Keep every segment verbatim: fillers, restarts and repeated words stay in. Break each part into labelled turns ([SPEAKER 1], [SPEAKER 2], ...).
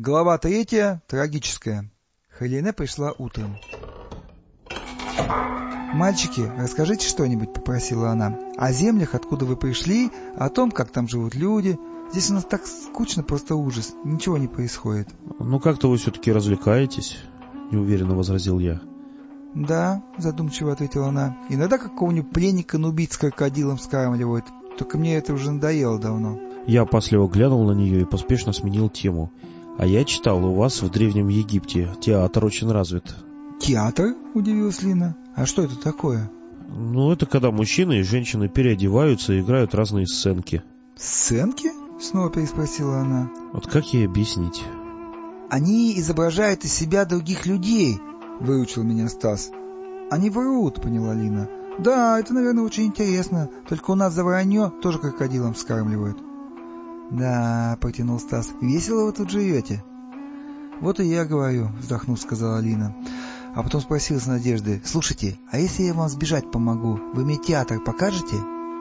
[SPEAKER 1] Глава третья. Трагическая. Халине пришла утром. «Мальчики, расскажите что-нибудь», — попросила она. «О землях, откуда вы пришли, о том, как там живут люди. Здесь у нас так скучно, просто ужас. Ничего не происходит».
[SPEAKER 2] «Ну как-то вы все-таки развлекаетесь», — неуверенно возразил я.
[SPEAKER 1] «Да», — задумчиво ответила она. «Иногда какого-нибудь пленника на убийц крокодилом скармливают. Только мне это уже надоело давно».
[SPEAKER 2] Я опасливо глянул на нее и поспешно сменил тему. «А я читал, у вас в Древнем Египте театр очень развит».
[SPEAKER 1] «Театр?» — удивилась Лина. «А что это такое?»
[SPEAKER 2] «Ну, это когда мужчины и женщины переодеваются и играют разные сценки».
[SPEAKER 1] «Сценки?» — снова переспросила она.
[SPEAKER 2] «Вот как ей объяснить?»
[SPEAKER 1] «Они изображают из себя других людей», — выучил меня Стас. «Они врут», — поняла Лина. «Да, это, наверное, очень интересно. Только у нас за вранье тоже крокодилом вскармливают». «Да», — протянул Стас, — «весело вы тут живете». «Вот и я говорю», — вздохнув, сказала Лина. А потом спросила с надеждой: «Слушайте, а если я вам сбежать помогу, вы мне театр покажете?»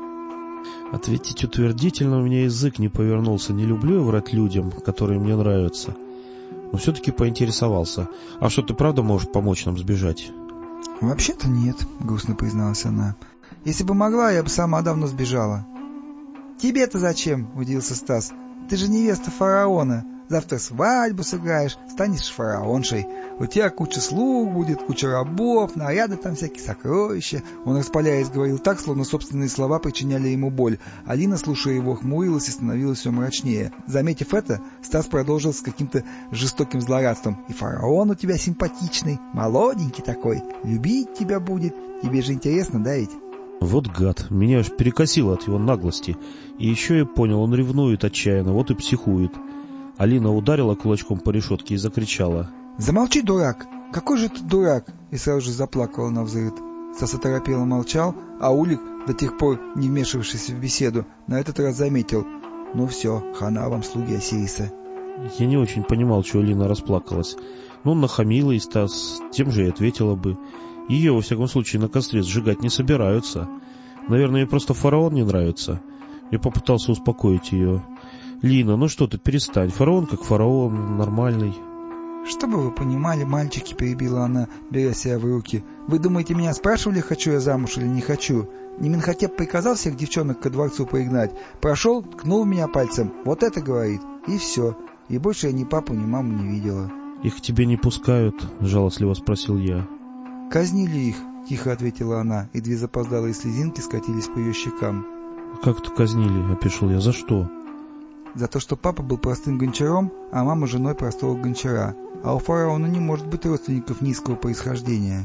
[SPEAKER 2] Ответить утвердительно у меня язык не повернулся. Не люблю я врать людям, которые мне нравятся. Но все-таки поинтересовался. «А что, ты правда можешь помочь нам сбежать?»
[SPEAKER 1] «Вообще-то нет», — грустно призналась она. «Если бы могла, я бы сама давно сбежала». «Тебе-то зачем?» — удивился Стас. «Ты же невеста фараона. Завтра свадьбу сыграешь, станешь фараоншей. У тебя куча слуг будет, куча рабов, наряды там всякие, сокровища». Он, распаляясь, говорил так, словно собственные слова причиняли ему боль. Алина, слушая его, хмурилась и становилась все мрачнее. Заметив это, Стас продолжил с каким-то жестоким злорадством: «И фараон у тебя симпатичный, молоденький такой, любить тебя будет. Тебе же интересно, да ведь?»
[SPEAKER 2] Вот гад, меня аж перекосило от его наглости. И еще я понял, он ревнует отчаянно, вот и психует. Алина ударила кулачком по решетке и закричала:
[SPEAKER 1] «Замолчи, дурак! Какой же ты дурак!» И сразу же заплакала навзрыд. Стас оторопело молчал, а Улик, до тех пор не вмешивавшийся в беседу, на этот раз заметил: «Ну все, хана вам, слуги Осириса».
[SPEAKER 2] Я не очень понимал, чего Алина расплакалась. Ну, нахамила и Стас, тем же и ответила бы. Ее, во всяком случае, на костре сжигать не собираются. Наверное, ей просто фараон не нравится. Я попытался успокоить ее. «Лина, ну что ты, перестань. Фараон как фараон, нормальный».
[SPEAKER 1] «Чтобы вы понимали, мальчики», — перебила она, беря себя в руки, — «вы думаете, меня спрашивали, хочу я замуж или не хочу? Не Менхотеп приказал всех девчонок ко дворцу пригнать. Прошел, ткнул меня пальцем. Вот это, говорит, и все. И больше я ни папу, ни маму не видела».
[SPEAKER 2] «Их к тебе не пускают?» — жалостливо спросил я.
[SPEAKER 1] «Казнили их», — тихо ответила она, и две запоздалые слезинки скатились по ее щекам.
[SPEAKER 2] «Как-то казнили?» — опешил я. «За что?»
[SPEAKER 1] «За то, что папа был простым гончаром, а мама женой простого гончара. А у фараона не может быть родственников низкого происхождения».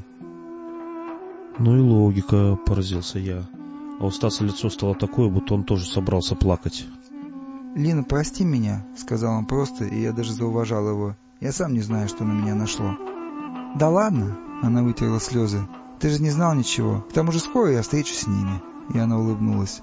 [SPEAKER 2] «Ну и логика», — поразился я. А у Стаса лицо стало такое, будто он тоже собрался плакать.
[SPEAKER 1] «Лина, прости меня», — сказал он просто, и я даже зауважал его. «Я сам не знаю, что на меня нашло». «Да ладно», — она вытерла слезы. «Ты же не знал ничего. К тому же скоро я встречусь с ними». И она улыбнулась.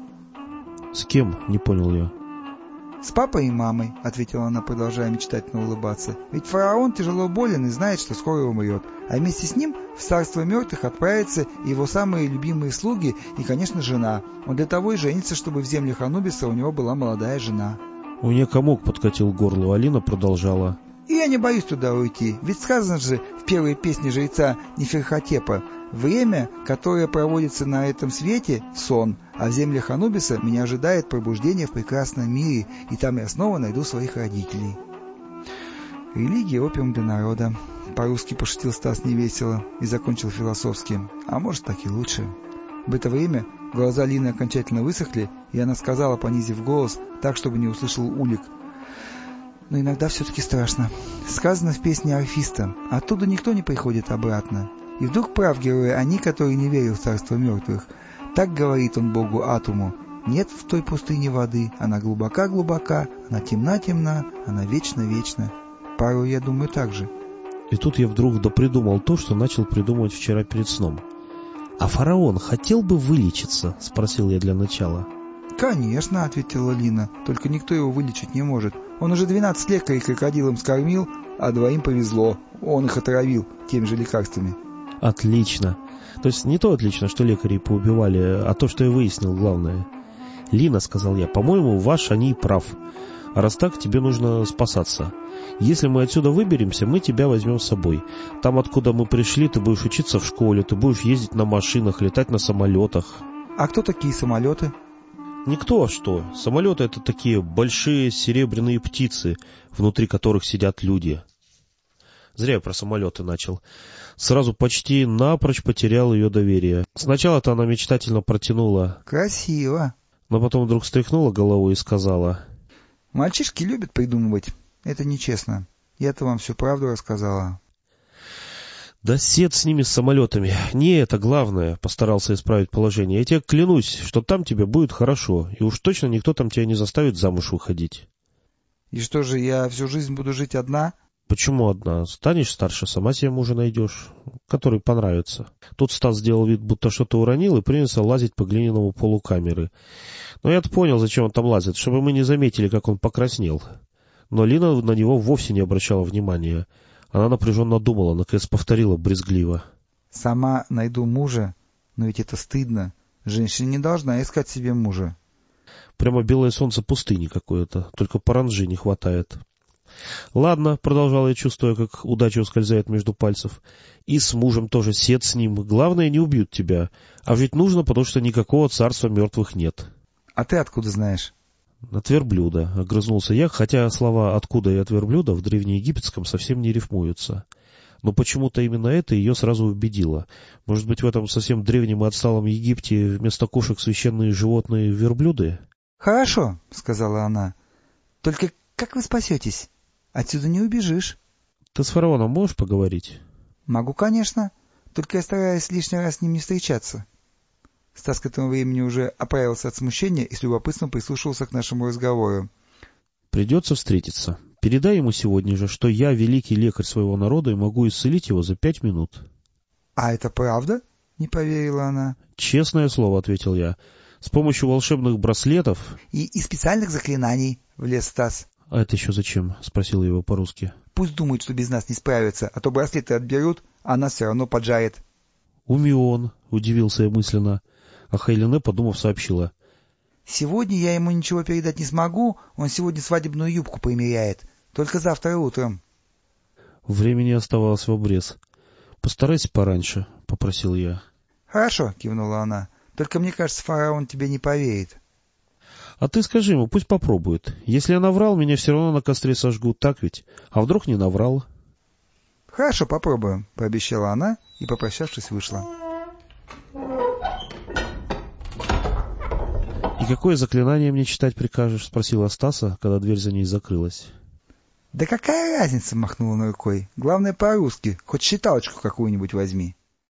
[SPEAKER 2] «С кем?» — не понял я.
[SPEAKER 1] «С папой и мамой», — ответила она, продолжая мечтательно улыбаться. «Ведь фараон тяжело болен и знает, что скоро умрет. А вместе с ним в царство мертвых отправятся его самые любимые слуги и, конечно, жена. Он для того и женится, чтобы в землях Анубиса у него была молодая жена».
[SPEAKER 2] У меня комок подкатил к горлу, Алина продолжала.
[SPEAKER 1] «И я не боюсь туда уйти, ведь сказано же в первой песне жреца Неферхотепа: «Время, которое проводится на этом свете, — сон, а в землях Анубиса меня ожидает пробуждение в прекрасном мире, и там я снова найду своих родителей». «Религия — опиум для народа», — по-русски пошутил Стас невесело и закончил философски. «А может, так и лучше». В это время глаза Лины окончательно высохли, и она сказала, понизив голос, так, чтобы не услышал Улик: «Но иногда все-таки страшно. Сказано в песне Орфиста: оттуда никто не приходит обратно. И вдруг прав герой, они, которые не верят в царство мертвых. Так говорит он богу Атуму: нет в той пустыне воды, она глубока-глубока, она темна-темна, она вечно-вечна». Порой я думаю так же.
[SPEAKER 2] И тут я вдруг допридумал то, что начал придумывать вчера перед сном. «А фараон хотел бы вылечиться?» — спросил я для начала.
[SPEAKER 1] «Конечно», — ответила Лина, — «только никто его вылечить не может. Он уже двенадцать лекарей крокодилом скормил, а двоим повезло. Он их отравил теми же лекарствами».
[SPEAKER 2] «Отлично. То есть не то отлично, что лекари поубивали, а то, что я выяснил главное». «Лина, — сказал я, — по-моему, ваш они прав. А раз так, тебе нужно спасаться. Если мы отсюда выберемся, мы тебя возьмем с собой. Там, откуда мы пришли, ты будешь учиться в школе, ты будешь ездить на машинах, летать на самолетах.
[SPEAKER 1] А кто такие самолеты?
[SPEAKER 2] Никто, а что? Самолеты — это такие большие серебряные птицы, внутри которых сидят люди. Зря я про самолеты начал. Сразу почти напрочь потерял ее доверие. Сначала-то она мечтательно протянула.
[SPEAKER 1] Красиво.
[SPEAKER 2] Но потом вдруг встряхнула головой и сказала.
[SPEAKER 1] Мальчишки любят придумывать. Это нечестно. Я-то вам всю правду рассказала.
[SPEAKER 2] Да сед с ними, с самолетами. Не это главное, постарался исправить положение. Я тебе клянусь, что там тебе будет хорошо. И уж точно никто там тебя не заставит замуж выходить.
[SPEAKER 1] И что же, я всю жизнь буду жить одна?
[SPEAKER 2] Почему одна? Станешь старше, сама себе мужа найдешь, который понравится. Тут Стас сделал вид, будто что-то уронил, и принялся лазить по глиняному полу камеры. Но я-то понял, зачем он там лазит, чтобы мы не заметили, как он покраснел. Но Лина на него вовсе не обращала внимания. Она напряженно думала, наконец повторила брезгливо.
[SPEAKER 1] Сама найду мужа, но ведь это стыдно. Женщина не должна искать себе мужа.
[SPEAKER 2] Прямо белое солнце пустыни какое-то, только паранджи не хватает. Ладно, продолжала я, чувствуя, как удача ускользает между пальцев. И с мужем тоже, сед с ним. Главное, не убьют тебя. А жить нужно, потому что никакого царства мертвых нет.
[SPEAKER 1] А ты откуда знаешь?
[SPEAKER 2] От верблюда, огрызнулся я, хотя слова «откуда» и «от верблюда» в древнеегипетском совсем не рифмуются. Но почему-то именно это ее сразу убедило. Может быть, в этом совсем древнем и отсталом Египте вместо кошек священные животные — верблюды?
[SPEAKER 1] — Хорошо, — сказала она. — Только как вы спасетесь? Отсюда не убежишь.
[SPEAKER 2] — Ты с фараоном можешь поговорить?
[SPEAKER 1] — Могу, конечно. Только я стараюсь лишний раз с ним не встречаться. Стас к этому времени уже оправился от смущения и с любопытством прислушивался к нашему разговору.
[SPEAKER 2] — Придется встретиться. Передай ему сегодня же, что я великий лекарь своего народа и могу исцелить его за пять минут.
[SPEAKER 1] — А это правда? — не поверила она.
[SPEAKER 2] — Честное слово, — ответил я. — С помощью волшебных браслетов...
[SPEAKER 1] — И, и специальных заклинаний, — влез Стас.
[SPEAKER 2] — А это еще зачем? — спросил я его по-русски.
[SPEAKER 1] — Пусть думают, что без нас не справятся, а то браслеты отберут, а нас все равно поджарят.
[SPEAKER 2] — Умен, — удивился я мысленно. А Хайлине, подумав, сообщила.
[SPEAKER 1] — Сегодня я ему ничего передать не смогу, он сегодня свадебную юбку примеряет. Только завтра утром.
[SPEAKER 2] Времени оставалось в обрез. — Постарайся пораньше, — попросил я.
[SPEAKER 1] — Хорошо, — кивнула она. — Только мне кажется, фараон тебе не поверит.
[SPEAKER 2] — А ты скажи ему, пусть попробует. Если я наврал, меня все равно на костре сожгут, так ведь? А вдруг не наврал?
[SPEAKER 1] — Хорошо, попробую, — пообещала она и, попрощавшись, вышла.
[SPEAKER 2] — И какое заклинание мне читать прикажешь? — спросила Стаса, когда дверь за ней закрылась.
[SPEAKER 1] — Да какая разница, — махнула она рукой. — Главное по-русски, хоть считалочку какую-нибудь возьми.